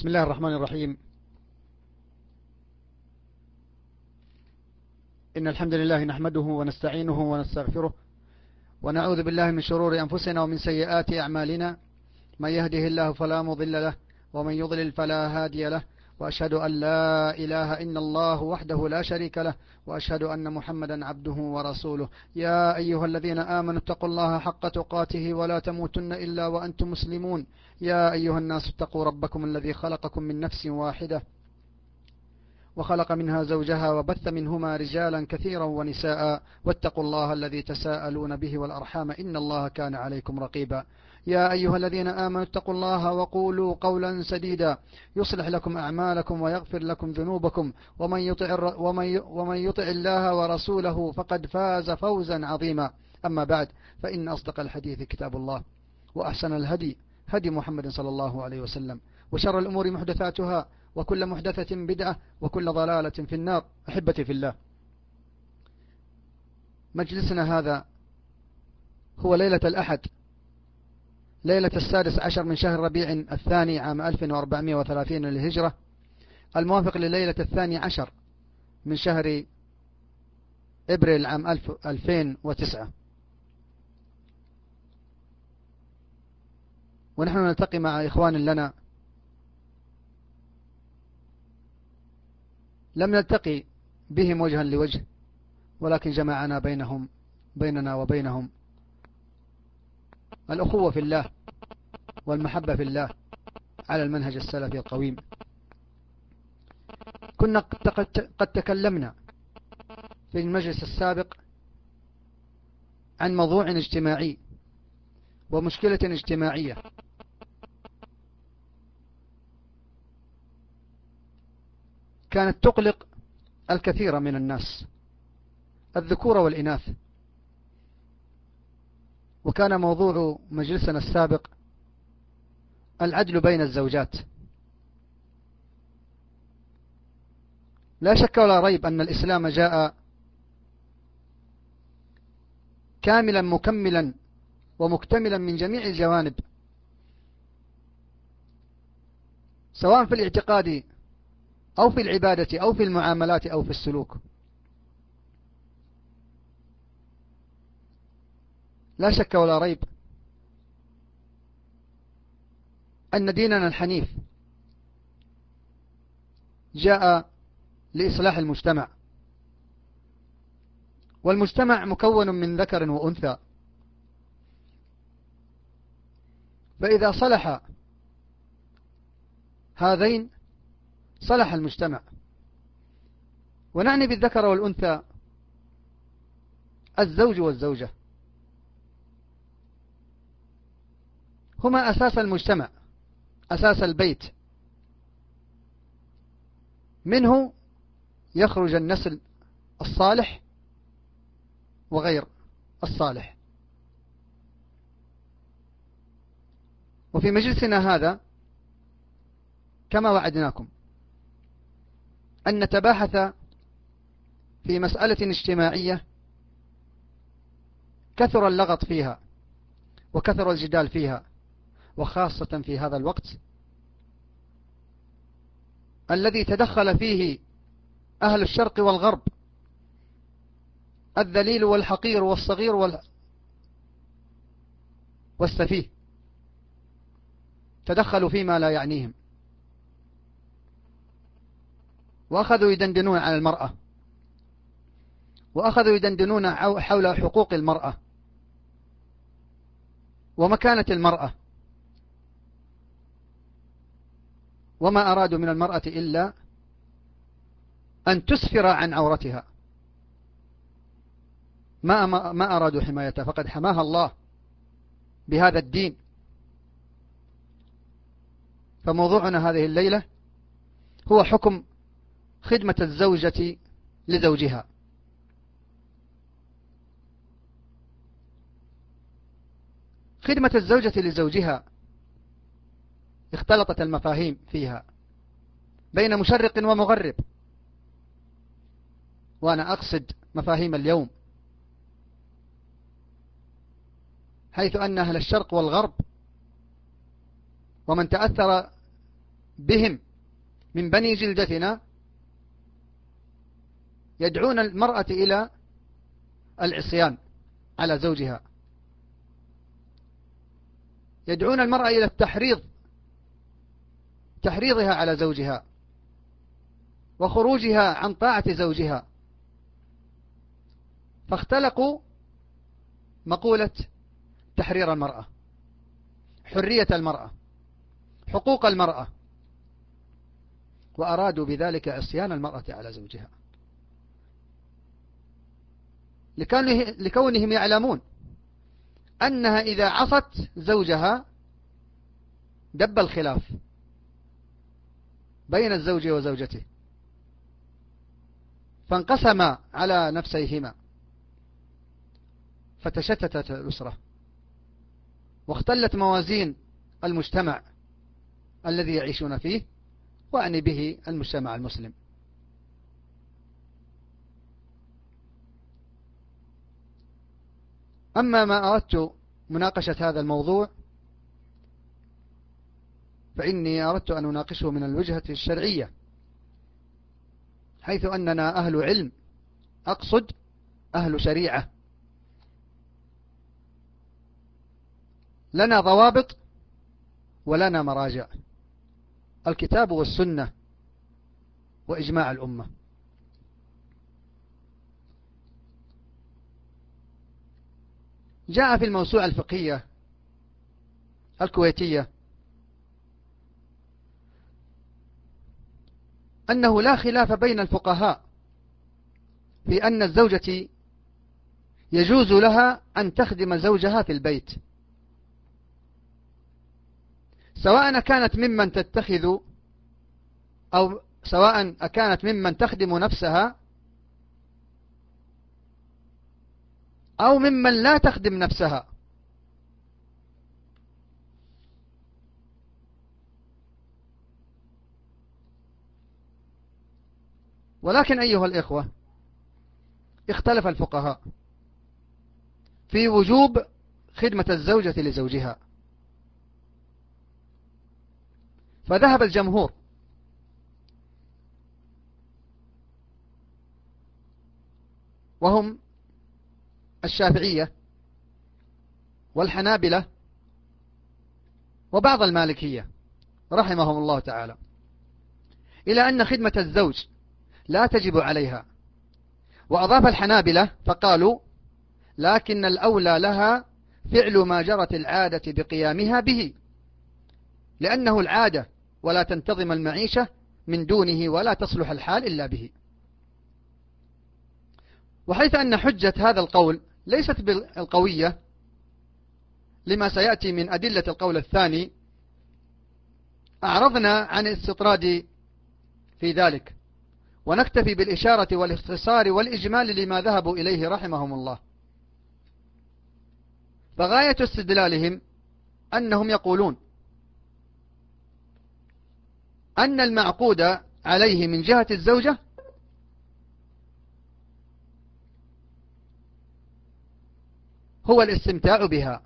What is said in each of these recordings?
بسم الله الرحمن الرحيم. إن الحمد لله نحمده ونستعينه ونستغفره ونعوذ بالله من شرور أنفسنا ومن سيئات أعمالنا، من يهده الله فلا مضل له ومن يضلل فلا هادي له، وأشهد أن لا إله إلا الله وحده لا شريك له، وأشهد أن محمدا عبده ورسوله. يا أيها الذين آمنوا اتقوا الله حق تقاته ولا تموتن إلا وأنتم مسلمون. يا أيها الناس اتقوا ربكم الذي خلقكم من نفس واحدة وخلق منها زوجها وبث منهما رجالا كثيرا ونساء، واتقوا الله الذي تساءلون به والأرحام إن الله كان عليكم رقيبا. يا أيها الذين آمنوا اتقوا الله وقولوا قولا سديدا يصلح لكم أعمالكم ويغفر لكم ذنوبكم، ومن يطع الله ورسوله فقد فاز فوزا عظيما. أما بعد، فإن أصدق الحديث كتاب الله، وأحسن الهدي هدي محمد صلى الله عليه وسلم، وشر الأمور محدثاتها، وكل محدثة بدعة، وكل ضلالة في النار. أحبتي في الله، مجلسنا هذا هو ليلة الأحد، ليلة 16 من شهر ربيع الثاني عام 1430 للهجرة، الموافق لليلة 12 من شهر إبريل عام 2009. ونحن نلتقي مع إخوان لنا لم نلتقي بهم وجها لوجه، ولكن جمعنا بيننا وبينهم الأخوة في الله والمحبة في الله على المنهج السلفي القويم. كنا قد تكلمنا في المجلس السابق عن موضوع اجتماعي ومشكلة اجتماعية كانت تقلق الكثير من الناس، الذكور والإناث. وكان موضوع مجلسنا السابق العدل بين الزوجات. لا شك ولا ريب أن الإسلام جاء كاملا مكملا ومكتملا من جميع الجوانب، سواء في الاعتقاد أو في العبادة أو في المعاملات أو في السلوك. لا شك ولا ريب أن ديننا الحنيف جاء لإصلاح المجتمع، والمجتمع مكون من ذكر وأنثى، فإذا صلح هذين صلح المجتمع. ونعني بالذكر والأنثى الزوج والزوجة، هما أساس المجتمع، أساس البيت، منه يخرج النسل الصالح وغير الصالح. وفي مجلسنا هذا كما وعدناكم أن نتباحث في مسألة اجتماعية كثر اللغط فيها وكثر الجدال فيها، وخاصة في هذا الوقت الذي تدخل فيه أهل الشرق والغرب، الذليل والحقير والصغير والسفيه، تدخلوا فيما لا يعنيهم، وأخذوا يدندنون على المرأة، وأخذوا يدندنون حول حقوق المرأة ومكانة المرأة، وما أرادوا من المرأة إلا أن تسفر عن عورتها، ما أرادوا حمايتها، فقد حماها الله بهذا الدين. فموضوعنا هذه الليلة هو حكم خدمة الزوجة لزوجها. خدمة الزوجة لزوجها اختلطت المفاهيم فيها بين مشرق ومغرب، وأنا أقصد مفاهيم اليوم، حيث أن أهل الشرق والغرب ومن تأثر بهم من بني جلدتنا يدعون المرأة إلى العصيان على زوجها، يدعون المرأة إلى تحريضها على زوجها وخروجها عن طاعة زوجها، فاختلقوا مقولة تحرير المرأة، حرية المرأة، حقوق المرأة، وأرادوا بذلك عصيان المرأة على زوجها، لكونهم يعلمون أنها إذا عصت زوجها دب الخلاف بين الزوج وزوجته، فانقسما على نفسيهما، فتشتتت الأسرة، واختلت موازين المجتمع الذي يعيشون فيه، وأعني به المجتمع المسلم. أما ما أردت مناقشة هذا الموضوع فإني أردت أن أناقشه من الوجهة الشرعية، حيث أننا أهل علم، أقصد أهل شريعة، لنا ضوابط ولنا مراجع، الكتاب والسنة وإجماع الأمة. جاء في الموسوعة الفقهية الكويتية أنه لا خلاف بين الفقهاء في أن الزوجة يجوز لها أن تخدم زوجها في البيت، سواء كانت ممن تتخذ أو سواء كانت ممن تخدم نفسها أو ممن لا تخدم نفسها. ولكن أيها الإخوة، اختلف الفقهاء في وجوب خدمة الزوجة لزوجها، فذهب الجمهور وهم الشافعية والحنابلة وبعض المالكية رحمهم الله تعالى إلى أن خدمة الزوج لا تجب عليها، وأضاف الحنابلة فقالوا لكن الأولى لها فعل ما جرت العادة بقيامها به، لأنه العادة ولا تنتظم المعيشة من دونه ولا تصلح الحال إلا به. وحيث أن حجة هذا القول ليست بالقوية لما سيأتي من أدلة القول الثاني، أعرضنا عن الاستطراد في ذلك، ونكتفي بالإشارة والاختصار والإجمال لما ذهبوا إليه رحمهم الله. فغاية استدلالهم أنهم يقولون أن المعقود عليه من جهة الزوجة هو الاستمتاع بها،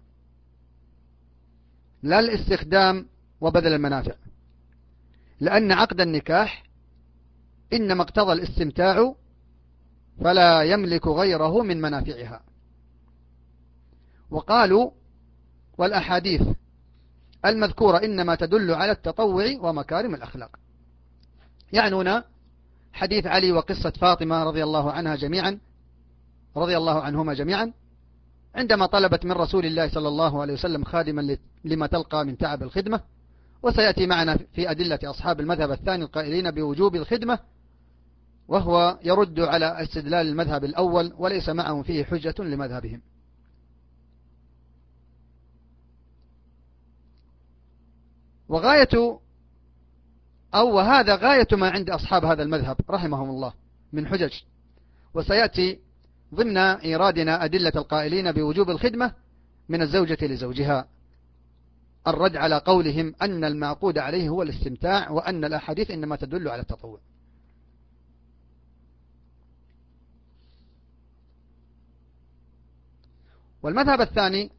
لا الاستخدام وبذل المنافع، لأن عقد النكاح إنما اقتضى الاستمتاع فلا يملك غيره من منافعها. وقالوا والأحاديث المذكورة إنما تدل على التطوع ومكارم الأخلاق، يعنون حديث علي وقصة فاطمة رضي الله عنهما جميعا عندما طلبت من رسول الله صلى الله عليه وسلم خادما لما تلقى من تعب الخدمة. وسيأتي معنا في أدلة أصحاب المذهب الثاني القائلين بوجوب الخدمة، وهو يرد على استدلال المذهب الأول وليس معهم فيه حجة لمذهبهم. وهذا غاية ما عند أصحاب هذا المذهب رحمهم الله من حجج، وسيأتي ضمن إيرادنا أدلة القائلين بوجوب الخدمة من الزوجة لزوجها الرد على قولهم أن المعقود عليه هو الاستمتاع، وأن الأحاديث إنما تدل على التطوع. والمذهب الثاني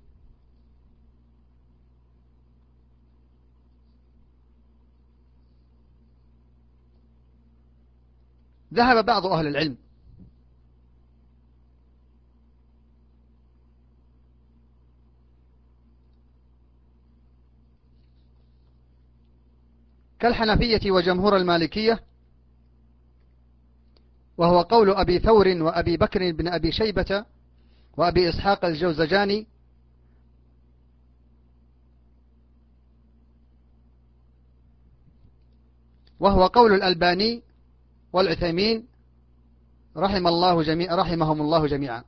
ذهب بعض أهل العلم كالحنفية وجمهور المالكية، وهو قول أبي ثور وأبي بكر بن أبي شيبة وأبي إسحاق الجوزجاني، وهو قول الألباني والعثيمين رحمهم الله جميعا.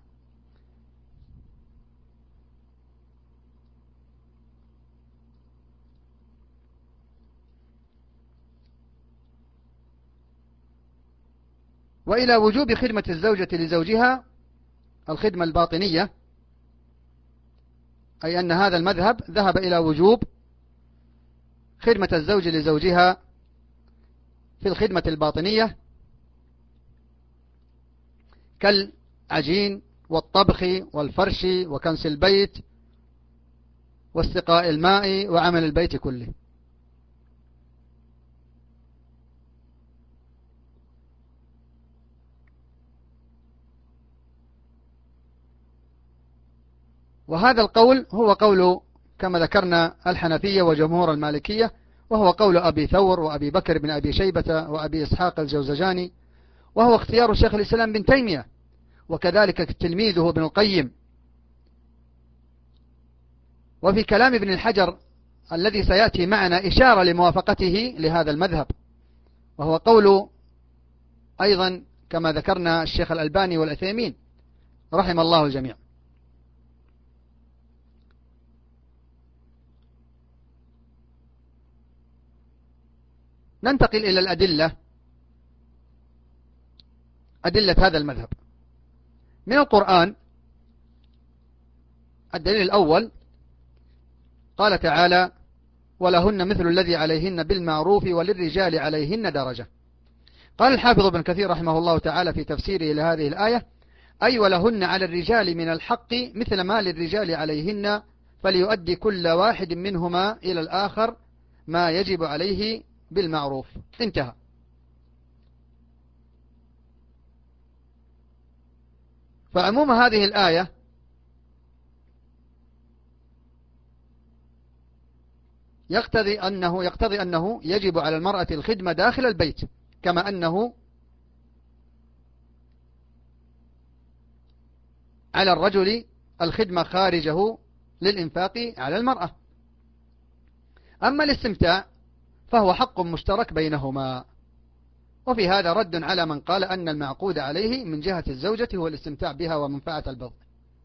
وإلى وجوب خدمة الزوجة لزوجها الخدمة الباطنية، أي أن هذا المذهب ذهب إلى وجوب خدمة الزوج لزوجها في الخدمة الباطنية كالعجين والطبخ والفرش وكنس البيت واستقاء الماء وعمل البيت كله. وهذا القول هو قول كما ذكرنا الحنفية وجمهور المالكية، وهو قول أبي ثور وأبي بكر بن أبي شيبة وأبي إسحاق الجوزجاني، وهو اختيار شيخ الإسلام بن تيمية، وكذلك تلميذه ابن القيم. وفي كلام ابن الحجر الذي سيأتي معنا إشارة لموافقته لهذا المذهب، وهو قول أيضا كما ذكرنا الشيخ الألباني والعثيمين رحم الله الجميع. ننتقل إلى أدلة هذا المذهب من القرآن. الدليل الأول قال تعالى: ولهن مثل الذي عليهن بالمعروف وللرجال عليهن درجة. قال الحافظ ابن كثير رحمه الله تعالى في تفسيره لهذه الآية: أي ولهن على الرجال من الحق مثل ما للرجال عليهن، فليؤدي كل واحد منهما إلى الآخر ما يجب عليه بالمعروف. انتهى. فعموم هذه الآية يقتضي أنه يجب على المرأة الخدمة داخل البيت، كما أنه على الرجل الخدمة خارجه للإنفاق على المرأة. أما الاستمتاع فهو حق مشترك بينهما، وفي هذا رد على من قال أن المعقود عليه من جهة الزوجة هو الاستمتاع بها ومنفعة البضع.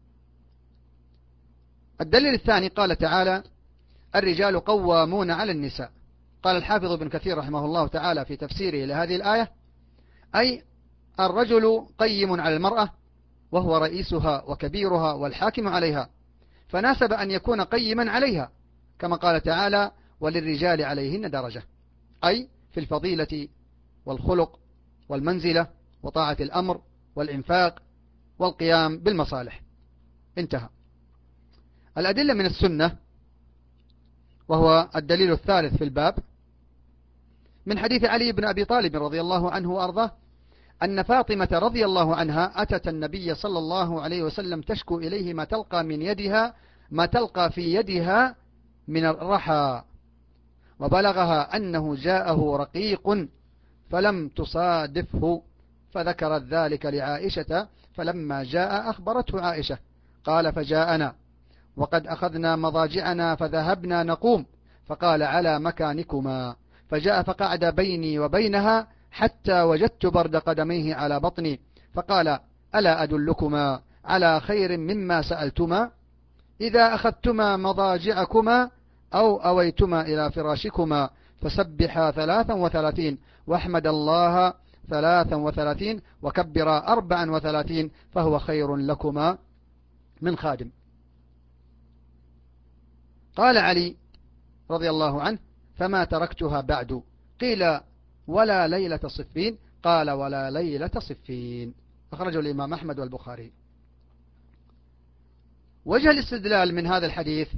الدليل الثاني قال تعالى: الرجال قوامون على النساء. قال الحافظ ابن كثير رحمه الله تعالى في تفسيره لهذه الآية: أي الرجل قيم على المرأة، وهو رئيسها وكبيرها والحاكم عليها، فناسب أن يكون قيما عليها، كما قال تعالى: وللرجال عليهن درجة، أي في الفضيلة والخلق والمنزلة وطاعة الأمر والإنفاق والقيام بالمصالح. انتهى. الأدلة من السنة، وهو الدليل الثالث في الباب، من حديث علي بن أبي طالب رضي الله عنه وأرضاه أن فاطمة رضي الله عنها أتت النبي صلى الله عليه وسلم تشكو إليه ما تلقى في يدها من الرحى، وبلغها أنه جاءه رقيق فلم تصادفه، فذكرت ذلك لعائشة، فلما جاء أخبرته عائشة، قال: فجاءنا وقد أخذنا مضاجعنا فذهبنا نقوم، فقال: على مكانكما، فجاء فقعد بيني وبينها حتى وجدت برد قدميه على بطني، فقال: ألا أدلكما على خير مما سألتما؟ إذا أخذتما مضاجعكما أو أويتما إلى فراشكما فسبحا 33 واحمد الله 33 وكبرا 34 فهو خير لكما من خادم. قال علي رضي الله عنه: فما تركتها بعد. قيل: ولا ليلة صفين؟ قال: ولا ليلة صفين. أخرجه الإمام أحمد والبخاري. وجه الاستدلال من هذا الحديث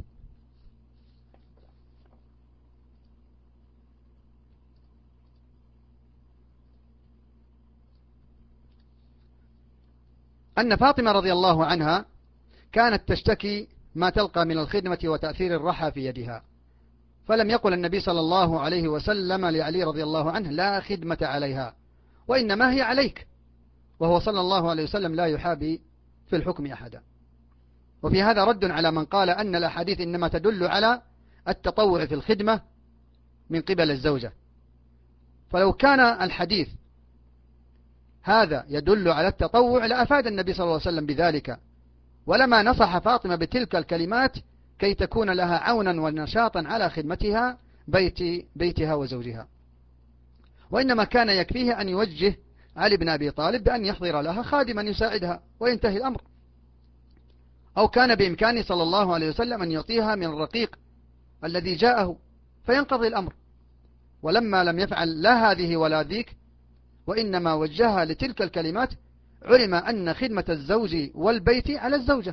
أن فاطمة رضي الله عنها كانت تشتكي ما تلقى من الخدمة وتأثير الرحى في يدها، فلم يقل النبي صلى الله عليه وسلم لعلي رضي الله عنه لا خدمة عليها، وإنما هي عليك، وهو صلى الله عليه وسلم لا يحابي في الحكم أحدا. وفي هذا رد على من قال أن الأحاديث إنما تدل على التطوع في الخدمة من قبل الزوجة، فلو كان الحديث هذا يدل على التطوع لأفاد النبي صلى الله عليه وسلم بذلك، ولما نصح فاطمة بتلك الكلمات كي تكون لها عونا ونشاطا على خدمتها بيتها وزوجها، وإنما كان يكفيه أن يوجه علي بن أبي طالب بأن يحضر لها خادما يساعدها وينتهي الأمر، أو كان بإمكانه صلى الله عليه وسلم أن يعطيها من الرقيق الذي جاءه فينقضي الأمر. ولما لم يفعل لا هذه ولا ذيك، وإنما وجهها لتلك الكلمات، علم أن خدمة الزوج والبيت على الزوجة.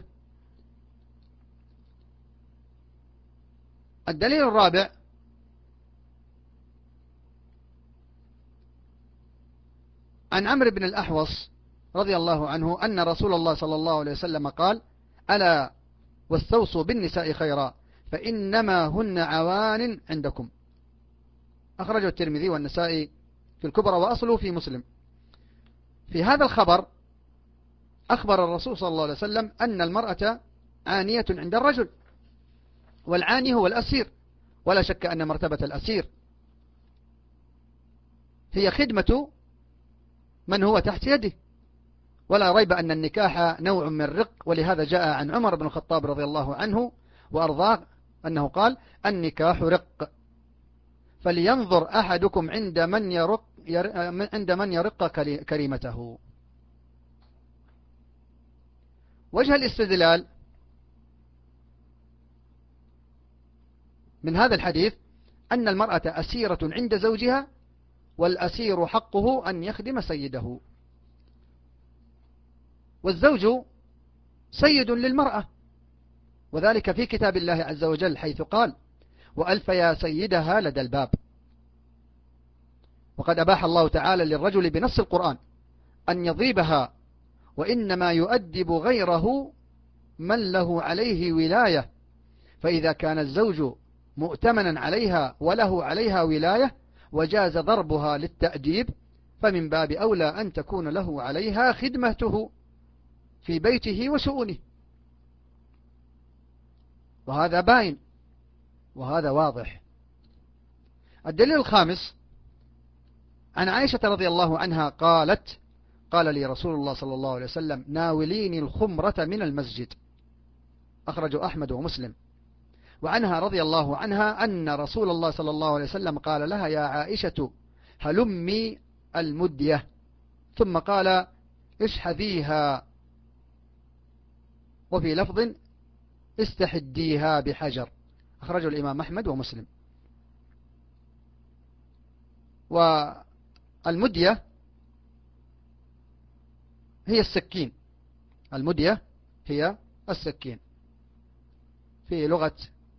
الدليل الرابع عن عمرو بن الأحوص رضي الله عنه أن رسول الله صلى الله عليه وسلم قال: ألا واستوصوا بالنساء خيرا فإنما هن عوان عندكم. أخرجه الترمذي والنسائي في الكبرى وأصله في مسلم. في هذا الخبر أخبر الرسول صلى الله عليه وسلم أن المرأة عانية عند الرجل، والعاني هو الأسير، ولا شك أن مرتبة الأسير هي خدمة من هو تحت يده، ولا ريب أن النكاح نوع من الرق، ولهذا جاء عن عمر بن الخطاب رضي الله عنه وأرضاه أنه قال: النكاح رق، فلينظر أحدكم عند من يرق كريمته. وجه الاستدلال من هذا الحديث أن المرأة أسيرة عند زوجها، والأسير حقه أن يخدم سيده، والزوج سيد للمرأة، وذلك في كتاب الله عز وجل حيث قال: وألف يا سيدها لدى الباب. وقد أباح الله تعالى للرجل بنص القرآن أن يضربها، وإنما يؤدب غيره من له عليه ولاية، فإذا كان الزوج مؤتمنا عليها وله عليها ولاية وجاز ضربها للتأديب، فمن باب أولى أن تكون له عليها خدمته في بيته وشؤونه. وهذا باين وهذا واضح. الدليل الخامس عن عائشة رضي الله عنها قالت: قال لي رسول الله صلى الله عليه وسلم: ناوليني الخمرة من المسجد. أخرجه أحمد ومسلم. وعنها رضي الله عنها أن رسول الله صلى الله عليه وسلم قال لها: يا عائشة هلمي المدية، ثم قال: اشحذيها، وفي لفظ: استحديها بحجر. أخرجه الإمام أحمد ومسلم. والمدية هي السكين، المدية هي السكين في لغة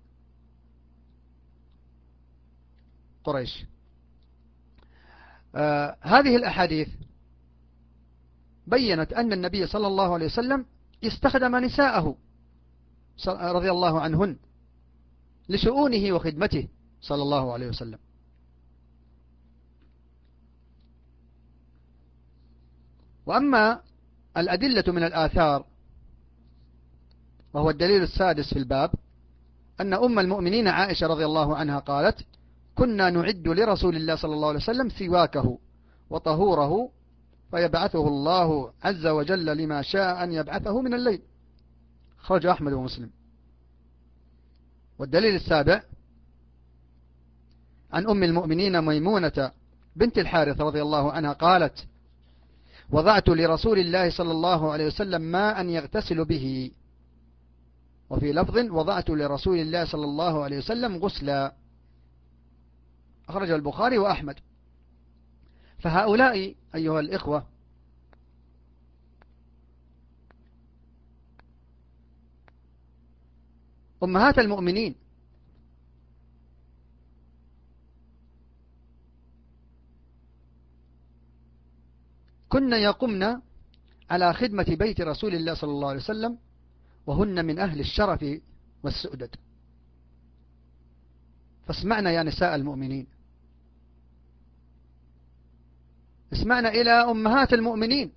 قريش. هذه الأحاديث بيّنت أن النبي صلى الله عليه وسلم استخدم نساءه رضي الله عنهن لشؤونه وخدمته صلى الله عليه وسلم. وأما الأدلة من الآثار، وهو الدليل السادس في الباب، أن أم المؤمنين عائشة رضي الله عنها قالت: كنا نعد لرسول الله صلى الله عليه وسلم سواكه وطهوره فيبعثه الله عز وجل لما شاء أن يبعثه من الليل. خرج أحمد ومسلم. والدليل السابع عن أم المؤمنين ميمونة بنت الحارث رضي الله عنها قالت: وضعت لرسول الله صلى الله عليه وسلم ماء يغتسل به، وفي لفظ: وضعت لرسول الله صلى الله عليه وسلم غسلا. أخرج البخاري وأحمد. فهؤلاء أيها الإخوة أمهات المؤمنين، كن يقمن على خدمة بيت رسول الله صلى الله عليه وسلم، وهن من أهل الشرف والسؤدد. فاسمعنا يا نساء المؤمنين، اسمعنا إلى أمهات المؤمنين،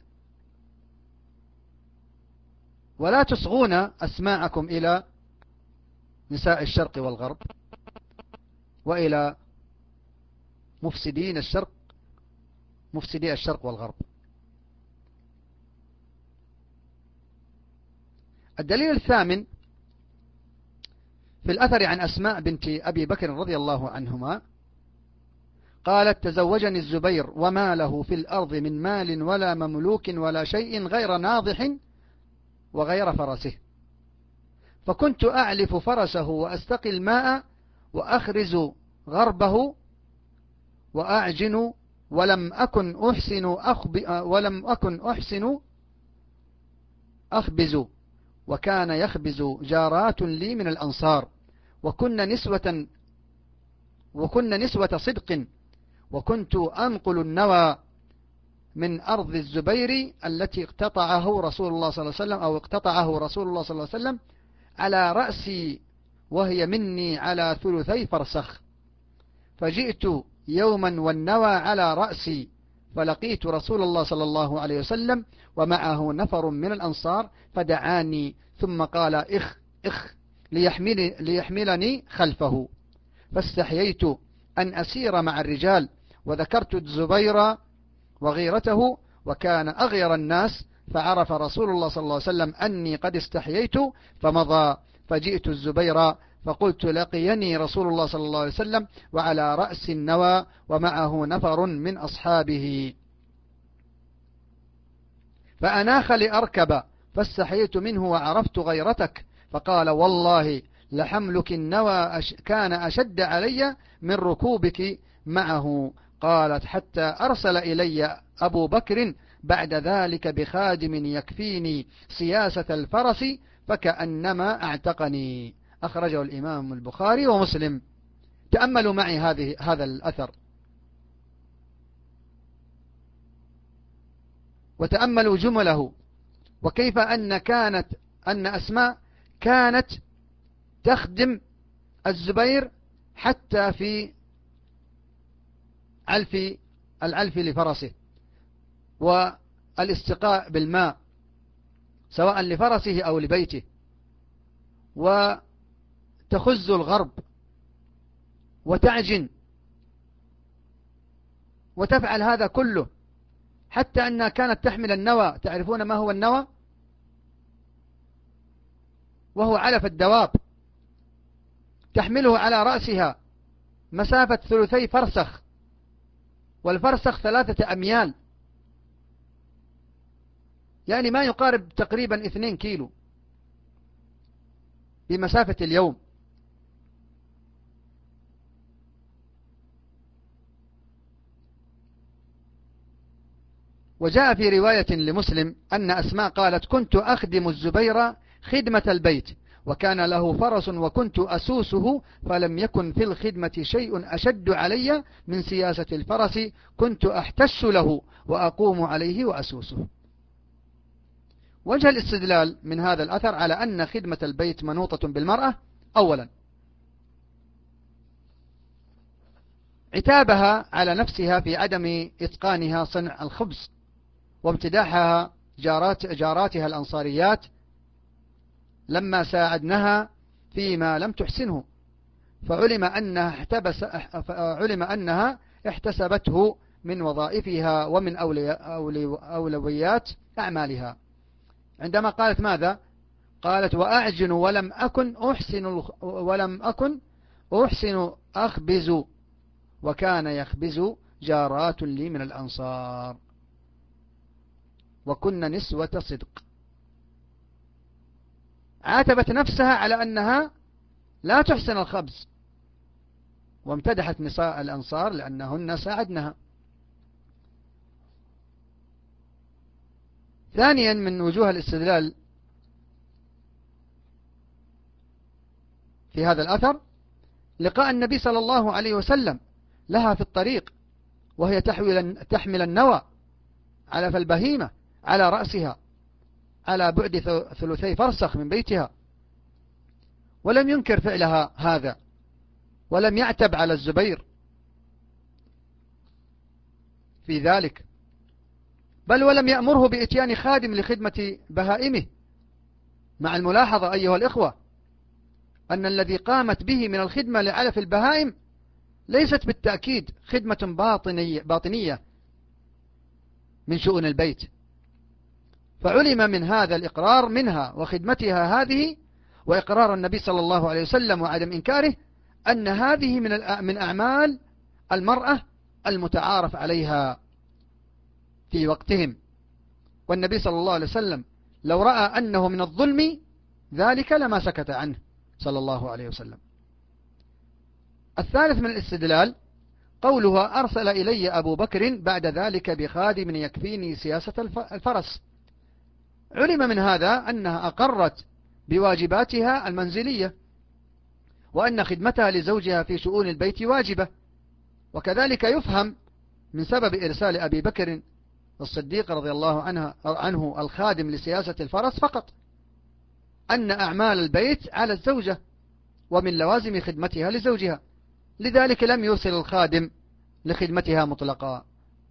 ولا تصغون أسماعكم إلى نساء الشرق والغرب وإلى مفسدي الشرق والغرب. الدليل الثامن في الأثر عن أسماء بنت أبي بكر رضي الله عنهما قالت: تزوجني الزبير وما له في الأرض من مال ولا مملوك ولا شيء غير ناضح وغير فرسه، فكنت أعلف فرسه وأستقي الماء وأخرز غربه وأعجن، ولم أكن أحسن أخبز، وكان يخبز جارات لي من الأنصار، وكن نسوة صدق، وكنت أنقل النوى من أرض الزبير التي اقتطعه رسول الله صلى الله عليه وسلم على رأسي، وهي مني على 3 فرسخ. فجئت يوما والنوى على رأسي، فلقيت رسول الله صلى الله عليه وسلم ومعه نفر من الأنصار، فدعاني ثم قال: إخ ليحملني خلفه، فاستحييت أن أسير مع الرجال، وذكرت الزبير وغيرته، وكان أغير الناس، فعرف رسول الله صلى الله عليه وسلم أني قد استحييت فمضى. فجئت الزبير فقلت: لقيني رسول الله صلى الله عليه وسلم وعلى رأس النوى ومعه نفر من أصحابه، فأناخ لأركب، فاستحييت منه وعرفت غيرتك، فقال: والله لحملك النوى كان أشد علي من ركوبك معه. قالت: حتى أرسل إلي أبو بكر بعد ذلك بخادم يكفيني سياسة الفرس، فكأنما اعتقني. أخرجه الإمام البخاري ومسلم. تأملوا معي هذا الأثر، وتأملوا جمله، وكيف أن أسماء كانت تخدم الزبير حتى في العلف لفرسه، والاستقاء بالماء سواء لفرسه أو لبيته، وتخز الغرب وتعجن، وتفعل هذا كله، حتى أنها كانت تحمل النوى. تعرفون ما هو النوى؟ وهو علف الدواب، تحمله على رأسها مسافة 3 فرسخ، والفرسخ 3 أميال، يعني ما يقارب تقريبا 2 كيلو بمسافة اليوم. وجاء في رواية لمسلم أن أسماء قالت: كنت أخدم الزبير خدمة البيت، وكان له فرس وكنت أسوسه، فلم يكن في الخدمة شيء أشد علي من سياسة الفرس، كنت أحتش له وأقوم عليه وأسوسه. وجه الاستدلال من هذا الأثر على أن خدمة البيت منوطة بالمرأة: أولا، عتابها على نفسها في عدم إتقانها صنع الخبز، وامتداحها جاراتها الأنصاريات لما ساعدنها فيما لم تحسنه، فعلم أنها احتسبته من وظائفها ومن أولويات أعمالها. عندما قالت ماذا؟ قالت: وأعجن ولم أكن أحسن أخبز، وكان يخبز جارات لي من الأنصار، وكن نسوة صدق. عاتبت نفسها على أنها لا تحسن الخبز، وامتدحت نساء الأنصار لأنهن ساعدنها. ثانيا من وجوه الاستدلال في هذا الأثر لقاء النبي صلى الله عليه وسلم لها في الطريق وهي تحمل النوى على البهيمة على رأسها على بعد 3 فرسخ من بيتها، ولم ينكر فعلها هذا، ولم يعتب على الزبير في ذلك، بل ولم يأمره بإتيان خادم لخدمة بهائمه. مع الملاحظة أيها الإخوة أن الذي قامت به من الخدمة لعلف البهائم ليست بالتأكيد خدمة باطنية من شؤون البيت، فعلم من هذا الإقرار منها وخدمتها هذه، وإقرار النبي صلى الله عليه وسلم وعدم إنكاره، أن هذه من أعمال المرأة المتعارف عليها في وقتهم. والنبي صلى الله عليه وسلم لو رأى أنه من الظلم ذلك لما سكت عنه صلى الله عليه وسلم. الثالث من الاستدلال قولها أرسل إلي أبو بكر بعد ذلك بخادم يكفيني سياسة الفرس. علم من هذا أنها أقرت بواجباتها المنزلية، وأن خدمتها لزوجها في شؤون البيت واجبة. وكذلك يفهم من سبب إرسال أبي بكر الصديق رضي الله عنه الخادم لسياسة الفرس فقط أن أعمال البيت على الزوجة ومن لوازم خدمتها لزوجها، لذلك لم يرسل الخادم لخدمتها مطلقا.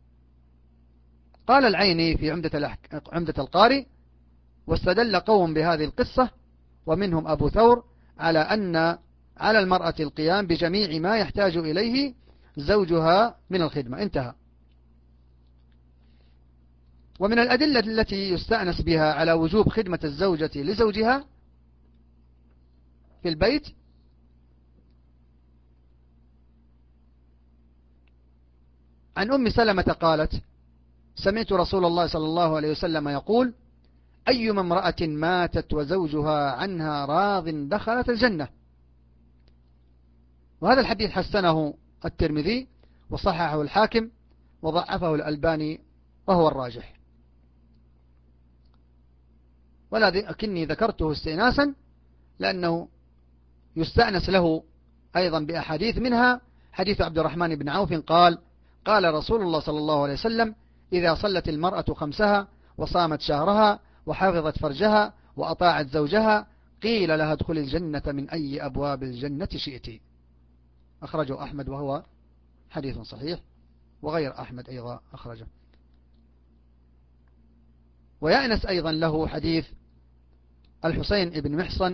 قال العيني في عمدة القاري: واستدل قوم بهذه القصة ومنهم أبو ثور على أن على المرأة القيام بجميع ما يحتاج إليه زوجها من الخدمة. انتهى. ومن الأدلة التي يستأنس بها على وجوب خدمة الزوجة لزوجها في البيت عن أم سلمة قالت: سمعت رسول الله صلى الله عليه وسلم يقول: أيما امرأة ماتت وزوجها عنها راض دخلت الجنة. وهذا الحديث حسنه الترمذي وصححه الحاكم وضعفه الألباني وهو الراجح، ولكني ذكرته استئناسا لأنه يستأنس له أيضا بأحاديث، منها حديث عبد الرحمن بن عوف قال: قال رسول الله صلى الله عليه وسلم: إذا صلت المرأة 5 وصامت شهرها وحفظت فرجها وأطاعت زوجها قيل لها ادخل الجنة من أي أبواب الجنة شئت. أخرجه أحمد وهو حديث صحيح، وغير أحمد أيضا أخرجه. ويأنس أيضا له حديث الحسين بن محصن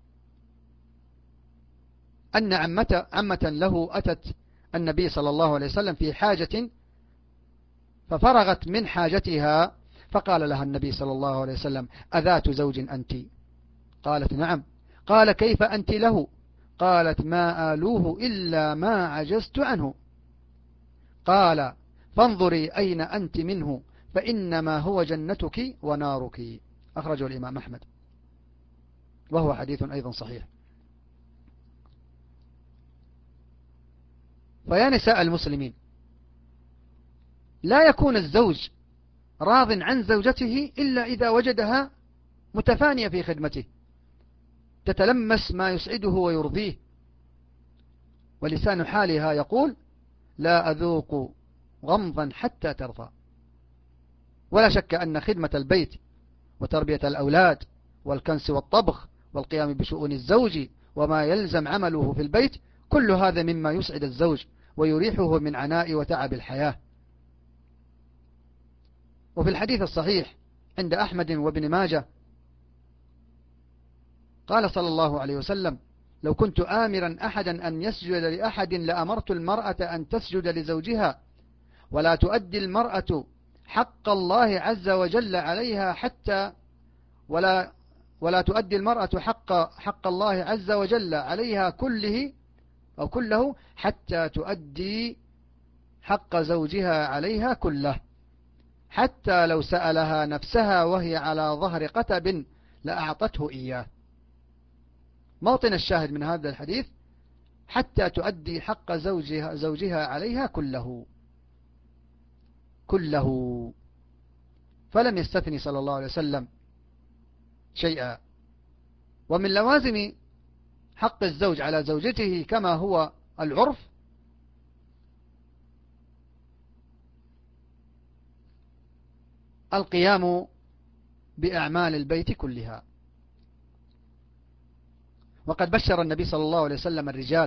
أن عمة له أتت النبي صلى الله عليه وسلم في حاجة ففرغت من حاجتها، فقال لها النبي صلى الله عليه وسلم: أذات زوج أنت؟ قالت: نعم. قال: كيف أنت له؟ قالت: ما آلوه إلا ما عجزت عنه. قال: فانظري أين أنت منه فإنما هو جنتك ونارك. أخرجه الإمام أحمد وهو حديث أيضا صحيح. فيا نساء المسلمين، لا يكون الزوج راض عن زوجته إلا إذا وجدها متفانية في خدمته، تتلمس ما يسعده ويرضيه، ولسان حالها يقول: لا أذوق غمضا حتى ترضى. ولا شك أن خدمة البيت وتربية الأولاد والكنس والطبخ والقيام بشؤون الزوج وما يلزم عمله في البيت كل هذا مما يسعد الزوج ويريحه من عناء وتعب الحياة. وفي الحديث الصحيح عند أحمد وابن ماجه قال صلى الله عليه وسلم: لو كنت آمرا أحدا أن يسجد لأحد لأمرت المرأة أن تسجد لزوجها، ولا تؤدي المرأة حق الله عز وجل عليها حتى ولا تؤدي المرأة حق الله عز وجل عليها كله حتى تؤدي حق زوجها عليها كله، حتى لو سألها نفسها وهي على ظهر قتب لأعطته إياه. موطن الشاهد من هذا الحديث: حتى تؤدي حق زوجها عليها كله، فلم يستثني صلى الله عليه وسلم شيئا. ومن لوازم حق الزوج على زوجته كما هو العرف القيام بأعمال البيت كلها. وقد بشر النبي صلى الله عليه وسلم الرجال،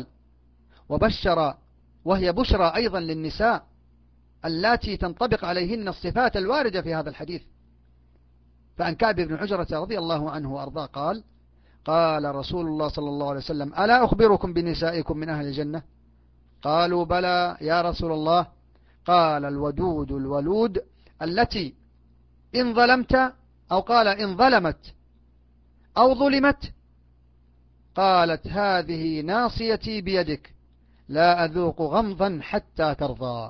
وهي بشرى أيضا للنساء اللاتي تنطبق عليهن الصفات الواردة في هذا الحديث. فعن كعب بن عجرة رضي الله عنه وأرضاه قال: قال رسول الله صلى الله عليه وسلم: ألا أخبركم بنسائكم من أهل الجنة؟ قالوا: بلى يا رسول الله. قال: الودود الولود التي إن ظلمت، أو قال إن ظلمت أو ظلمت، قالت: هذه ناصيتي بيدك، لا أذوق غمضا حتى ترضى.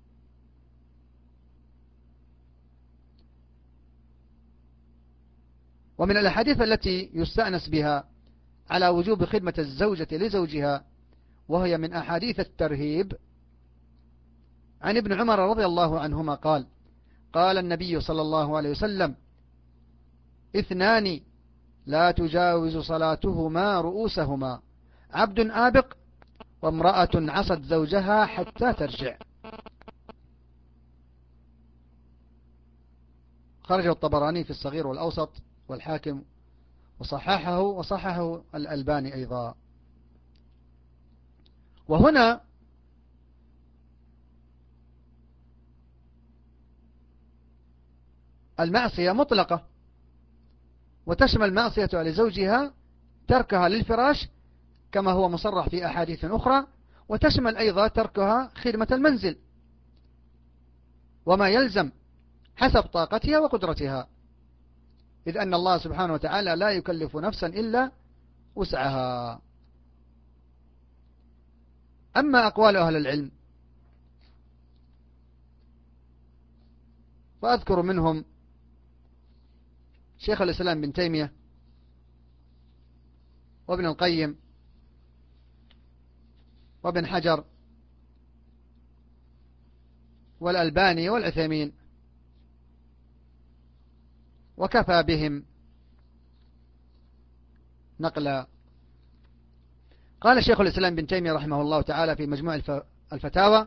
ومن الأحاديث التي يستأنس بها على وجوب خدمة الزوجة لزوجها، وهي من أحاديث الترهيب، عن ابن عمر رضي الله عنهما قال: قال النبي صلى الله عليه وسلم: اثنان لا تجاوز صلاتهما رؤوسهما، عبد آبق، وامرأة عصت زوجها حتى ترجع. خرجه الطبراني في الصغير والأوسط والحاكم، وصححه الألباني أيضا. وهنا المعصية مطلقة، وتشمل معصية لزوجها تركها للفراش كما هو مصرح في أحاديث أخرى، وتشمل أيضا تركها خدمة المنزل وما يلزم حسب طاقتها وقدرتها، إذ أن الله سبحانه وتعالى لا يكلف نفسا إلا وسعها. أما أقوال أهل العلم فأذكر منهم شيخ الإسلام بن تيمية، وابن القيم، وابن حجر، والألباني، والعثيمين، وكفى بهم نقلا. قال شيخ الإسلام بن تيمية رحمه الله تعالى في مجموع الفتاوى،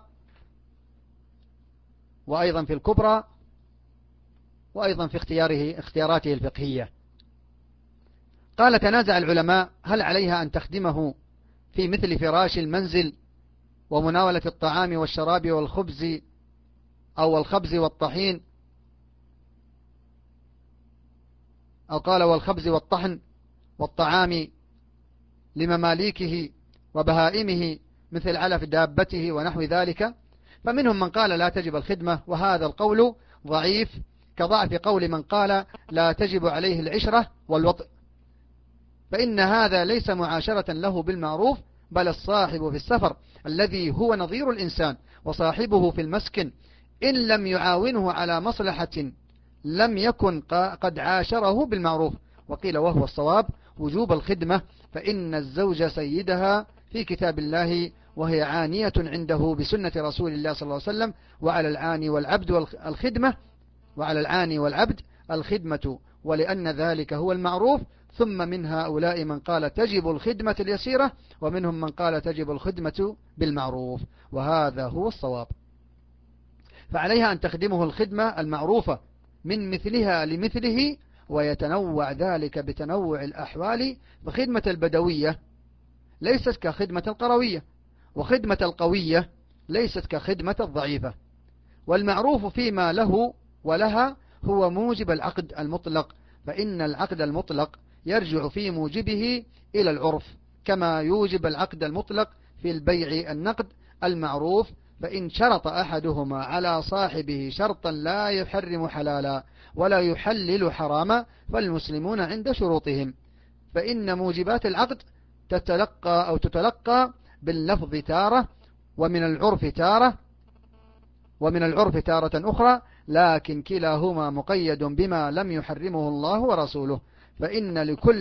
وأيضا في الكبرى، وأيضا في اختياراته الفقهية، قال: تنازع العلماء هل عليها أن تخدمه في مثل فراش المنزل ومناولة الطعام والشراب والخبز أو الخبز والطحين، أو قال والخبز والطحن والطعام لمماليكه وبهائمه مثل علف دابته ونحو ذلك. فمنهم من قال لا تجب الخدمة، وهذا القول ضعيف، كضعف قول من قال لا تجب عليه العشرة والوطء، فإن هذا ليس معاشرة له بالمعروف، بل الصاحب في السفر الذي هو نظير الإنسان وصاحبه في المسكن إن لم يعاونه على مصلحة لم يكن قد عاشره بالمعروف. وقيل وهو الصواب وجوب الخدمة، فإن الزوج سيدها في كتاب الله، وهي عانية عنده بسنة رسول الله صلى الله عليه وسلم، وعلى العاني والعبد الخدمة، ولأن ذلك هو المعروف. ثم من هؤلاء من قال تجب الخدمة اليسيرة، ومنهم من قال تجب الخدمة بالمعروف، وهذا هو الصواب. فعليها أن تخدمه الخدمة المعروفة من مثلها لمثله، ويتنوع ذلك بتنوع الأحوال، فخدمة البدوية ليست كخدمة القروية، وخدمة القوية ليست كخدمة الضعيفة. والمعروف فيما له ولها هو موجب العقد المطلق، فإن العقد المطلق يرجع في موجبه إلى العرف، كما يوجب العقد المطلق في البيع النقد المعروف. فإن شرط أحدهما على صاحبه شرطا لا يحرم حلالا ولا يحلل حراما، فالمسلمون عند شروطهم، فإن موجبات العقد تتلقى باللفظ تارة، ومن العرف تارة أخرى، لكن كلاهما مقيد بما لم يحرمه الله ورسوله. فإن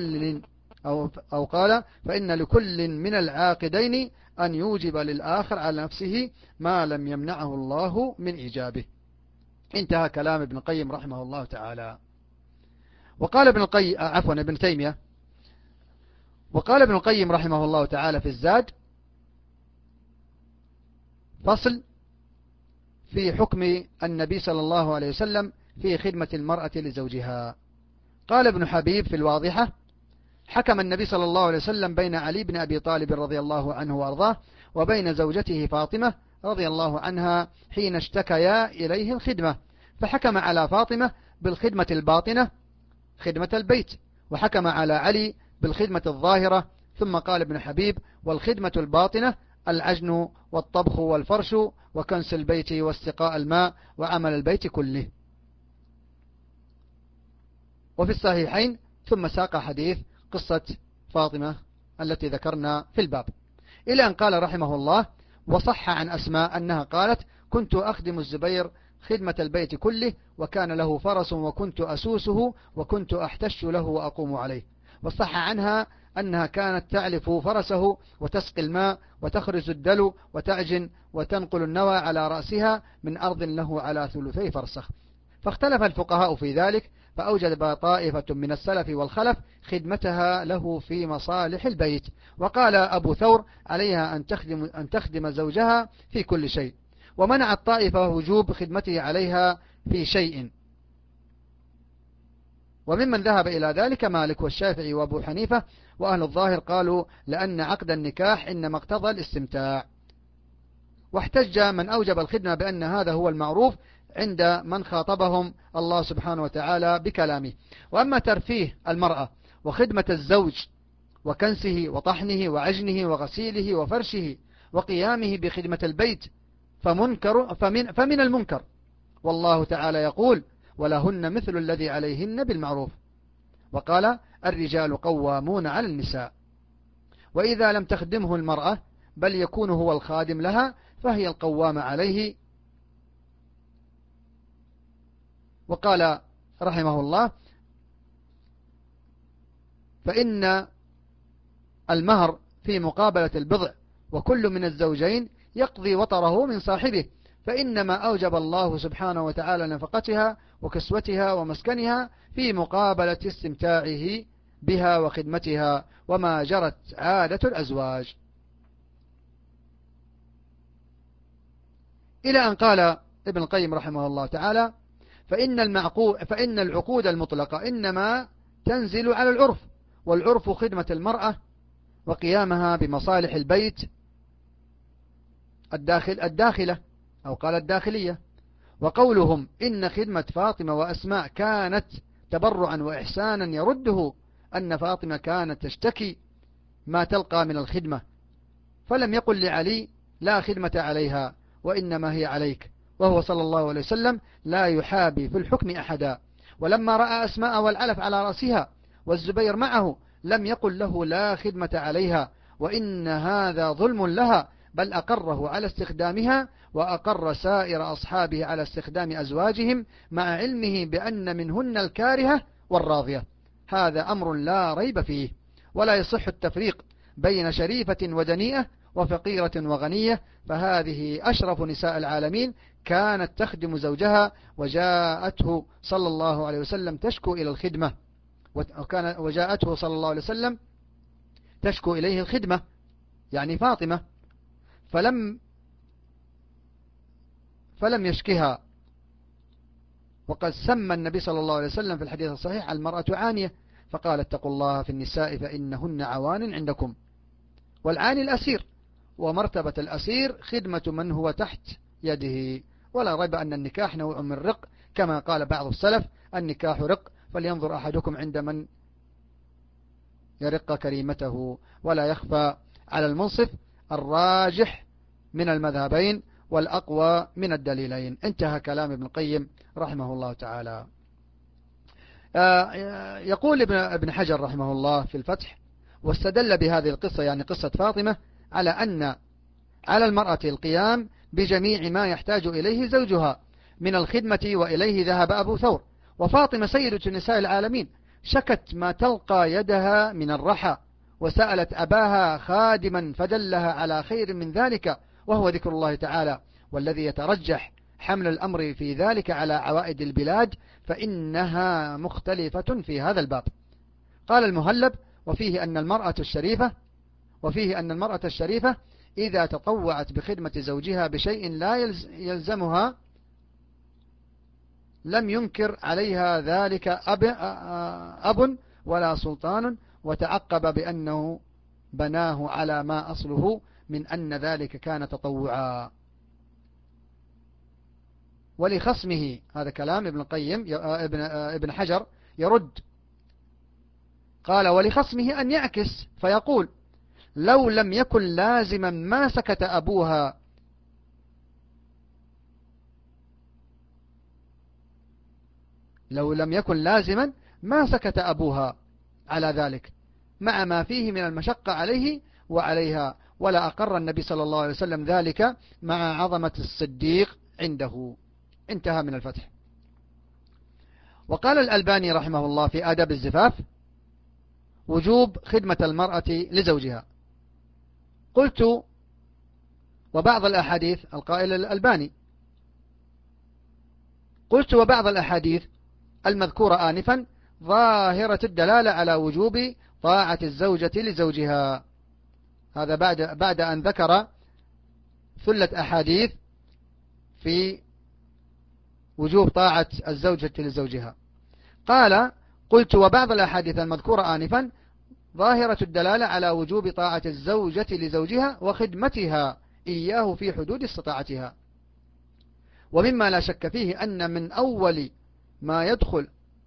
لكل من العاقدين أن يوجب للآخر على نفسه ما لم يمنعه الله من إيجابه. انتهى كلام ابن القيم رحمه الله تعالى. وقال ابن تيمية، وقال ابن القيم رحمه الله تعالى في الزاد: فصل في حكم النبي صلى الله عليه وسلم في خدمة المرأة لزوجها. قال ابن حبيب في الواضحة: حكم النبي صلى الله عليه وسلم بين علي بن أبي طالب رضي الله عنه وأرضاه وبين زوجته فاطمة رضي الله عنها حين اشتكيا إليه الخدمة، فحكم على فاطمة بالخدمة الباطنة خدمة البيت، وحكم على علي بالخدمة الظاهرة. ثم قال ابن حبيب: والخدمة الباطنة العجن والطبخ والفرش وكنس البيت واستقاء الماء وعمل البيت كله. وفي الصحيحين ثم ساق حديث قصة فاطمة التي ذكرنا في الباب، إلى أن قال رحمه الله: وصح عن أسماء أنها قالت: كنت أخدم الزبير خدمة البيت كله، وكان له فرس وكنت أسوسه وكنت أحتش له وأقوم عليه. وصح عنها أنها كانت تعلف فرسه وتسقي الماء وتخرز الدلو وتعجن وتنقل النوى على رأسها من أرض له على 3 فرسخ. فاختلف الفقهاء في ذلك، فأوجب طائفة من السلف والخلف خدمتها له في مصالح البيت، وقال أبو ثور: عليها أن تخدم زوجها في كل شيء، ومنع الطائفة وجوب خدمته عليها في شيء. وممن ذهب إلى ذلك مالك والشافعي وأبو حنيفة، وأهل الظاهر قالوا لأن عقد النكاح إنما اقتضى الاستمتاع. واحتج من أوجب الخدمة بأن هذا هو المعروف عند من خاطبهم الله سبحانه وتعالى بكلامه. وأما ترفيه المرأة وخدمة الزوج وكنسه وطحنه وعجنه وغسيله وفرشه وقيامه بخدمة البيت فمن المنكر، والله تعالى يقول: ولهن مثل الذي عليهن بالمعروف. وقال: الرجال قوامون على النساء. وإذا لم تخدمه المرأة بل يكون هو الخادم لها فهي القوامة عليه. وقال رحمه الله: فإن المهر في مقابلة البضع، وكل من الزوجين يقضي وطره من صاحبه، فإنما أوجب الله سبحانه وتعالى نفقتها وكسوتها ومسكنها في مقابلة استمتاعه بها وخدمتها، وما جرت عادة الأزواج. إلى أن قال ابن القيم رحمه الله تعالى: فإن العقود المطلقة إنما تنزل على العرف، والعرف خدمة المرأة وقيامها بمصالح البيت الداخلة، أو قال الداخلية. وقولهم إن خدمة فاطمة وأسماء كانت تبرعا وإحسانا يرده أن فاطمة كانت تشتكي ما تلقى من الخدمة، فلم يقل لعلي: لا خدمة عليها وإنما هي عليك، وهو صلى الله عليه وسلم لا يحابي في الحكم أحدا. ولما رأى أسماء والعلف على رأسها والزبير معه لم يقل له: لا خدمة عليها وإن هذا ظلم لها، بل أقره على استخدامها، وأقر سائر أصحابه على استخدام أزواجهم مع علمه بأن منهن الكارهة والراضية. هذا أمر لا ريب فيه، ولا يصح التفريق بين شريفة ودنيئة وفقيرة وغنية، فهذه أشرف نساء العالمين كانت تخدم زوجها، وجاءته صلى الله عليه وسلم تشكو إلى الخدمة، وجاءته صلى الله عليه وسلم تشكو إليه الخدمة، يعني فاطمة، فلم يشكها. وقد سمى النبي صلى الله عليه وسلم في الحديث الصحيح المرأة عانية، فقال: اتقوا الله في النساء فإنهن عوان عندكم. والعاني الأسير، ومرتبة الأسير خدمة من هو تحت يده. ولا ريب أن النكاح نوع من رق، كما قال بعض السلف: النكاح رق، فلينظر أحدكم عند من يرق كريمته. ولا يخفى على المنصف الراجح من المذهبين والأقوى من الدليلين. انتهى كلام ابن القيم رحمه الله تعالى. يقول ابن حجر رحمه الله في الفتح: واستدل بهذه القصة، يعني قصة فاطمة، على أن على المرأة القيام بجميع ما يحتاج إليه زوجها من الخدمة، وإليه ذهب أبو ثور. وفاطمة سيدة نساء العالمين، شكت ما تلقى يدها من الرحى، وسألت أباها خادما فدلها على خير من ذلك، وهو ذكر الله تعالى. والذي يترجح حمل الأمر في ذلك على عوائد البلاد، فإنها مختلفة في هذا الباب. قال المهلب: وفيه أن المرأة الشريفة إذا تطوعت بخدمة زوجها بشيء لا يلزمها لم ينكر عليها ذلك أب ولا سلطان، وتعقب بأنه بناه على ما أصله من أن ذلك كان تطوعا. ولخصمه، هذا كلام ابن القيم، ابن حجر يرد، قال: ولخصمه أن يعكس فيقول: لو لم يكن لازما ما سكت أبوها، لو لم يكن لازما ما سكت أبوها على ذلك، مع ما فيه من المشقة عليه وعليها، ولا أقر النبي صلى الله عليه وسلم ذلك مع عظمة الصديق عنده. انتهى من الفتح. وقال الألباني رحمه الله في آداب الزفاف: وجوب خدمة المرأة لزوجها. قلت: وبعض الأحاديث، القائل الألباني، قلت: وبعض الأحاديث المذكورة آنفا ظاهرة الدلالة على وجوب طاعة الزوجة لزوجها. هذا بعد أن ذكر ثلة أحاديث في وجوب طاعة الزوجة لزوجها. قال: قلت: وبعض الأحاديث المذكورة آنفا ظاهرة الدلالة على وجوب طاعة الزوجة لزوجها وخدمتها إياه في حدود استطاعتها. ومما لا شك فيه أن من أول ما يدخل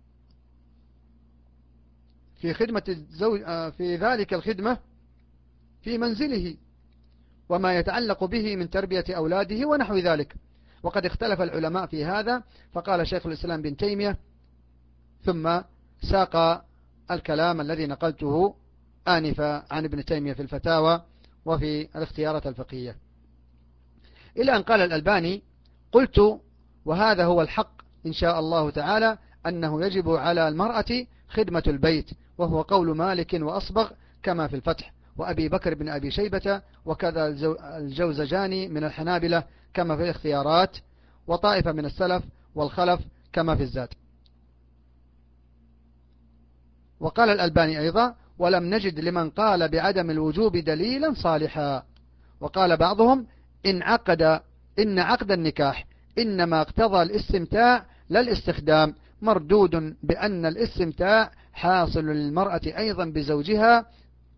في خدمة الزوج في ذلك الخدمة في منزله، وما يتعلق به من تربية أولاده ونحو ذلك. وقد اختلف العلماء في هذا، فقال شيخ الإسلام بن تيمية، ثم ساق الكلام الذي نقلته آنفا عن ابن تيمية في الفتاوى وفي الاختيارات الفقهية، إلى أن قال الألباني: قلت: وهذا هو الحق إن شاء الله تعالى، أنه يجب على المرأة خدمة البيت، وهو قول مالك وأصبغ كما في الفتح، وأبي بكر بن أبي شيبة، وكذا الجوزجاني من الحنابلة كما في الاختيارات، وطائفة من السلف والخلف كما في الزاد. وقال الألباني أيضا: ولم نجد لمن قال بعدم الوجوب دليلا صالحا. وقال بعضهم: إن عقد النكاح إنما اقتضى الاستمتاع لا الاستخدام، مردود بأن الاستمتاع حاصل للمرأة أيضا بزوجها،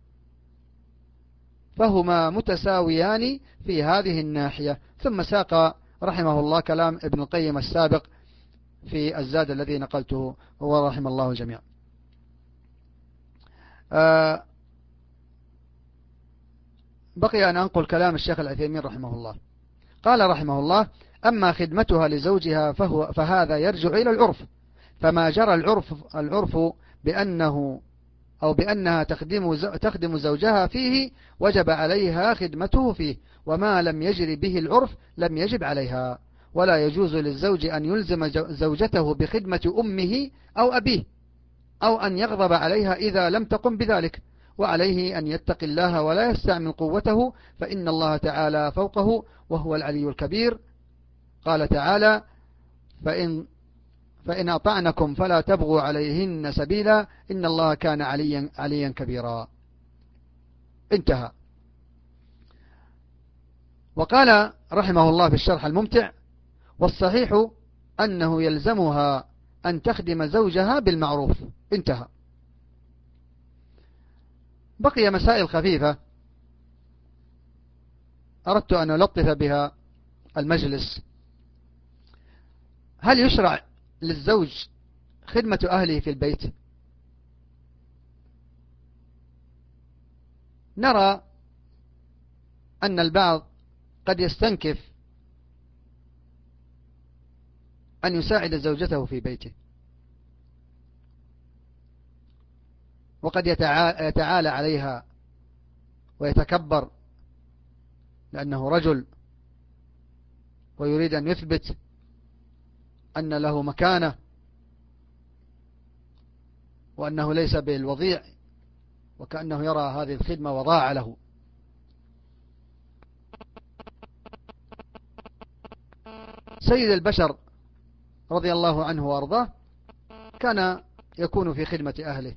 فهما متساويان في هذه الناحية. ثم ساق رحمه الله كلام ابن القيم السابق في الزاد الذي نقلته، هو رحم الله الجميع. بقي أن أنقل كلام الشيخ العثيمين رحمه الله. قال رحمه الله: أما خدمتها لزوجها فهذا يرجع إلى العرف، فما جرى العرف بأنها تخدم زوجها فيه وجب عليها خدمته فيه، وما لم يجري به العرف لم يجب عليها. ولا يجوز للزوج أن يلزم زوجته بخدمة أمه أو أبيه، أو أن يغضب عليها إذا لم تقم بذلك، وعليه أن يتقي الله ولا يستعمل قوته، فإن الله تعالى فوقه وهو العلي الكبير. قال تعالى: فإن أطعنكم فلا تبغوا عليهن سبيلا إن الله كان عليا كبيرا. انتهى. وقال رحمه الله في الشرح الممتع: والصحيح أنه يلزمها أن تخدم زوجها بالمعروف. انتهى. بقي مسائل خفيفة أردت أن ألطف بها المجلس. هل يشرع للزوج خدمة أهله في البيت؟ نرى أن البعض قد يستنكف أن يساعد زوجته في بيته، وقد يتعالى عليها ويتكبر لأنه رجل ويريد أن يثبت أن له مكانة وأنه ليس بالوضيع، وكأنه يرى هذه الخدمة وضاع له. سيد البشر رضي الله عنه وأرضاه كان يكون في خدمة أهله.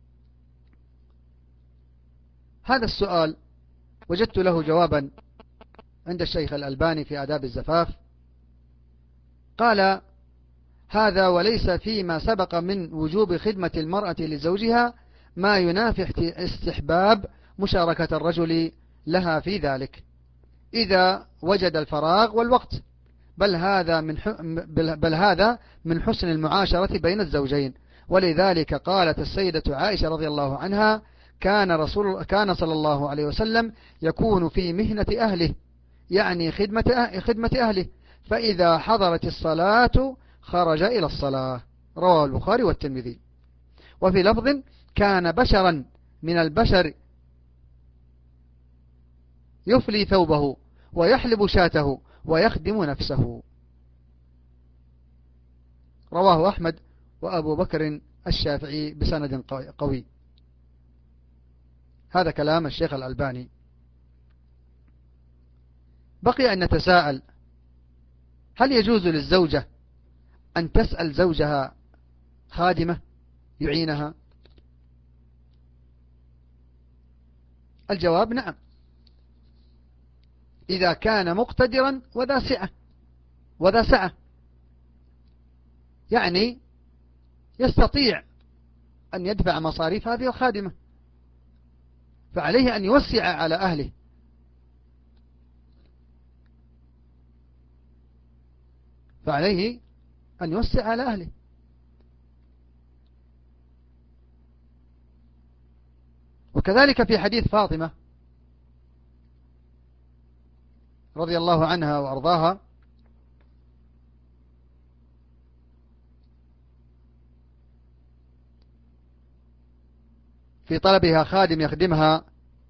هذا السؤال وجدت له جوابا عند الشيخ الألباني في آداب الزفاف. قال: هذا وليس فيما سبق من وجوب خدمة المرأة لزوجها ما ينافي استحباب مشاركة الرجل لها في ذلك إذا وجد الفراغ والوقت، بل هذا من حسن المعاشرة بين الزوجين. ولذلك قالت السيدة عائشة رضي الله عنها: كان صلى الله عليه وسلم يكون في مهنة أهله، يعني خدمة أهله، فإذا حضرت الصلاة خرج إلى الصلاة. رواه البخاري والترمذي. وفي لفظ: كان بشرا من البشر يفلي ثوبه ويحلب شاته ويخدم نفسه. رواه أحمد وأبو بكر الشافعي بسند قوي. هذا كلام الشيخ الألباني. بقي أن نتساءل: هل يجوز للزوجة أن تسأل زوجها خادمة يعينها؟ الجواب: نعم، إذا كان مقتدرا وذا سعة، يعني يستطيع أن يدفع مصاريف هذه الخادمة، فعليه أن يوسع على أهله. وكذلك في حديث فاطمة رضي الله عنها وأرضاها في طلبها خادم يخدمها،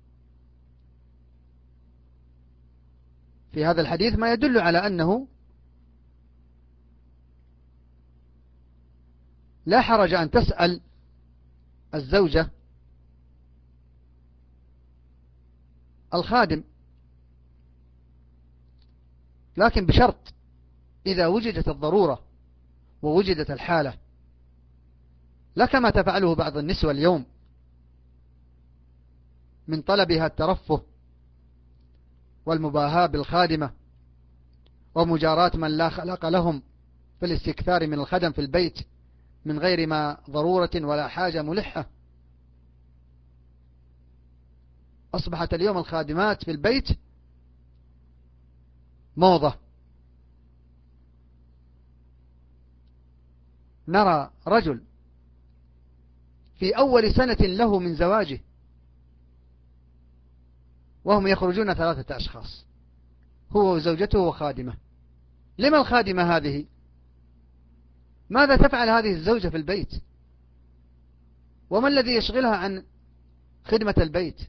في هذا الحديث ما يدل على أنه لا حرج أن تسأل الزوجة الخادم، لكن بشرط: إذا وجدت الضرورة ووجدت الحالة، لا كما تفعله بعض النسوة اليوم من طلبها الترفه والمباهاة بالخادمة ومجاراة من لا خلق لهم في الاستكثار من الخدم في البيت من غير ما ضرورة ولا حاجة ملحة. أصبحت اليوم الخادمات في البيت موضة. نرى رجل في أول سنة له من زواجه وهم يخرجون 3 أشخاص، هو وزوجته وخادمة. لما الخادمة هذه؟ ماذا تفعل هذه الزوجة في البيت؟ وما الذي يشغلها عن خدمة البيت؟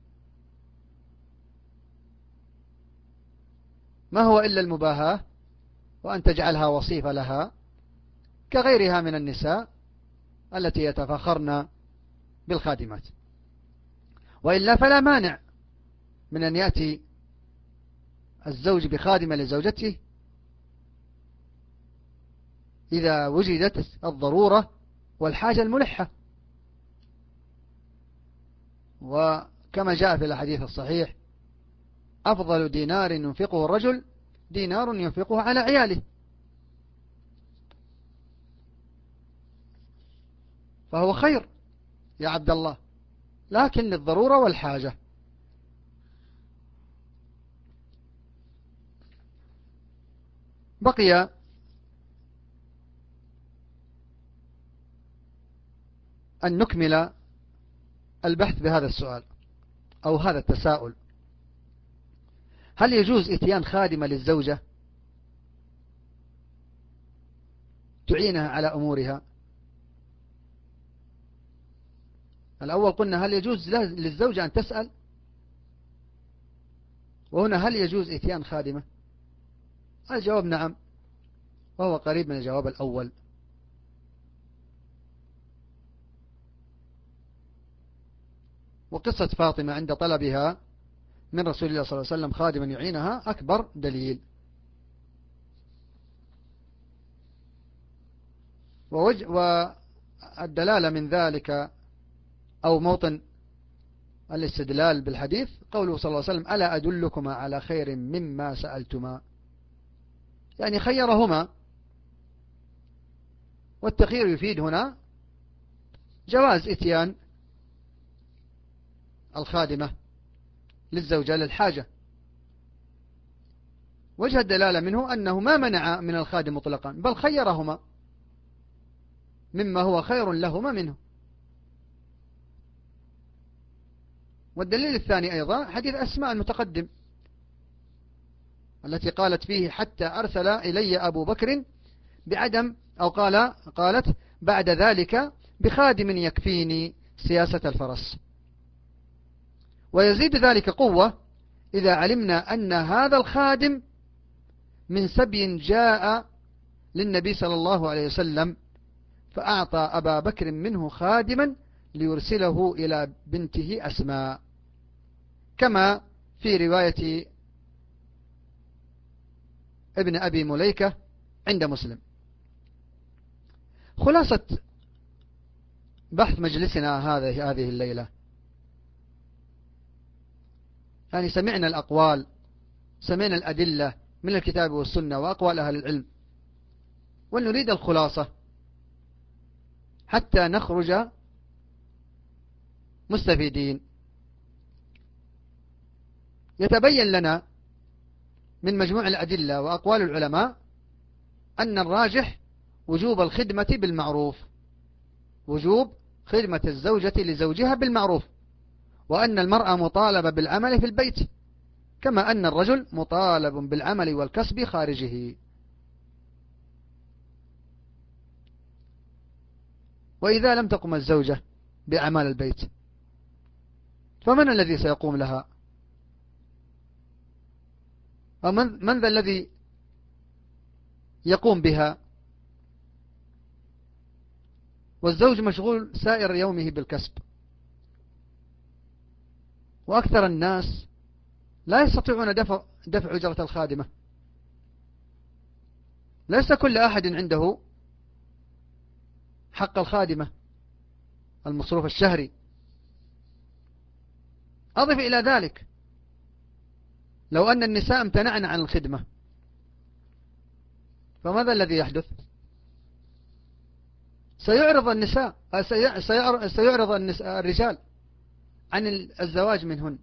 ما هو إلا المباهاة، وأن تجعلها وصيفة لها كغيرها من النساء التي يتفاخرن بالخادمات. وإلا فلا مانع من أن يأتي الزوج بخادمة لزوجته إذا وجدت الضرورة والحاجة الملحة. وكما جاء في الحديث الصحيح: أفضل دينار ينفقه الرجل دينار ينفقه على عياله. فهو خير يا عبد الله، لكن للضرورة والحاجة. بقي أن نكمل البحث بهذا السؤال أو هذا التساؤل: هل يجوز إتيان خادمة للزوجة تعينها على أمورها؟ الأول قلنا هل يجوز للزوجة أن تسأل، وهنا هل يجوز إتيان خادمة؟ الجواب نعم، وهو قريب من الجواب الأول. وقصة فاطمة عند طلبها من رسول الله صلى الله عليه وسلم خادما يعينها أكبر دليل. والدلالة من ذلك أو موطن الاستدلال بالحديث قوله صلى الله عليه وسلم: ألا أدلكما على خير مما سألتما، يعني خيرهما والتخيير يفيد هنا جواز إتيان الخادمة للزوجة للحاجة. وجه الدلالة منه أنه ما منع من الخادم مطلقا، بل خيرهما مما هو خير لهما منه. والدليل الثاني أيضا حديث أسماء المتقدم التي قالت فيه حتى أرسل إلي أبو بكر بعدم، أو قالت بعد ذلك بخادم يكفيني سياسة الفرس. ويزيد ذلك قوة إذا علمنا أن هذا الخادم من سبي جاء للنبي صلى الله عليه وسلم، فأعطى أبا بكر منه خادما ليرسله إلى بنته أسماء، كما في رواية ابن أبي مليكة عند مسلم. خلاصة بحث مجلسنا هذه الليلة، يعني سمعنا الأقوال، سمعنا الأدلة من الكتاب والسنة وأقوال أهل العلم، ونريد الخلاصة حتى نخرج مستفيدين. يتبين لنا من مجموع الأدلة وأقوال العلماء أن الراجح وجوب الخدمة بالمعروف، وجوب خدمة الزوجة لزوجها بالمعروف، وأن المرأة مطالبة بالعمل في البيت كما أن الرجل مطالب بالعمل والكسب خارجه. وإذا لم تقم الزوجة بأعمال البيت فمن الذي سيقوم لها؟ ومن ذا الذي يقوم بها؟ والزوج مشغول سائر يومه بالكسب، وأكثر الناس لا يستطيعون دفع أجرة الخادمة. ليس كل أحد عنده حق الخادمة المصروف الشهري. أضف إلى ذلك لو أن النساء امتنعن عن الخدمة فماذا الذي يحدث؟ سيعرض الرجال عن الزواج منهن.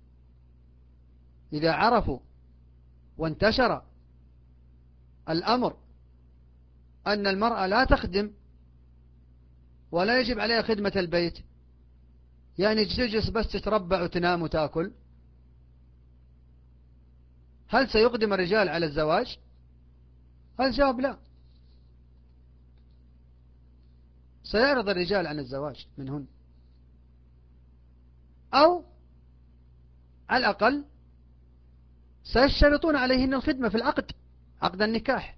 إذا عرفوا وانتشر الأمر أن المرأة لا تخدم ولا يجب عليها خدمة البيت، يعني تجلس بس تتربع وتنام وتأكل، هل سيقدم الرجال على الزواج؟ الجواب لا. سيعرض الرجال عن الزواج منهن، أو على الأقل سيشترطون عليهن الخدمة في العقد، عقد النكاح،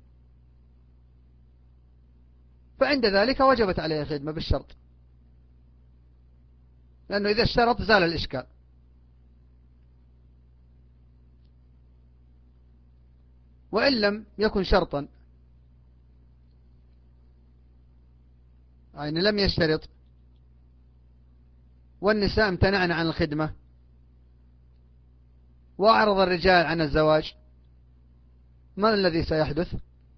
فعند ذلك وجبت عليها خدمة بالشرط، لأنه إذا اشترط زال الإشكال. وإن لم يكن شرطا، يعني لم يشترط والنساء امتنعن عن الخدمة وأعرض الرجال عن الزواج، ما الذي سيحدث؟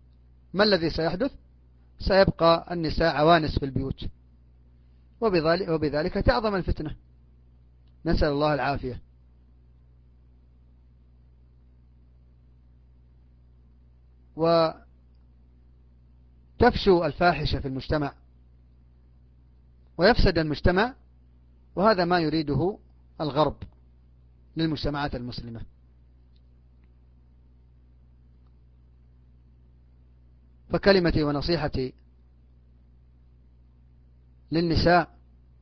سيبقى النساء عوانس في البيوت، وبذلك تعظم الفتنة، نسأل الله العافية. وتفشو الفاحشة في المجتمع ويفسد المجتمع، وهذا ما يريده الغرب للمجتمعات المسلمة. فكلمتي ونصيحتي للنساء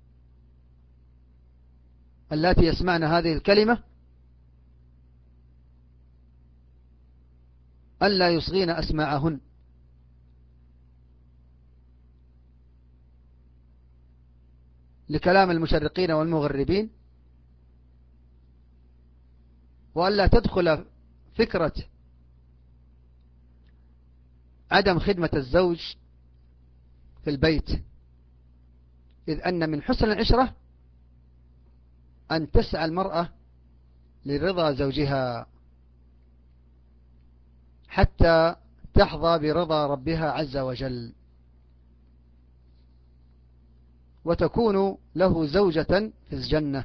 اللاتي يسمعن هذه الكلمة ألا يصغين أسماعهن، لكلام المشرقين والمغربين، وألا تدخل فكرة عدم خدمة الزوج في البيت، إذ أن من حسن العشرة أن تسعى المرأة لرضا زوجها حتى تحظى برضا ربها عز وجل. وتكون له زوجة في الجنة.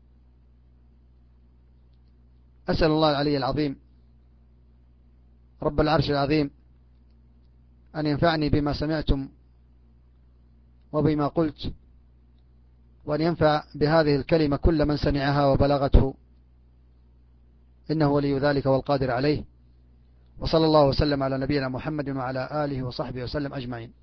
أسأل الله العلي العظيم رب العرش العظيم أن ينفعني بما سمعتم وبما قلت، وأن ينفع بهذه الكلمة كل من سمعها وبلغته، إنه ولي ذلك والقادر عليه. وصلى الله وسلم على نبينا محمد وعلى آله وصحبه وسلم أجمعين.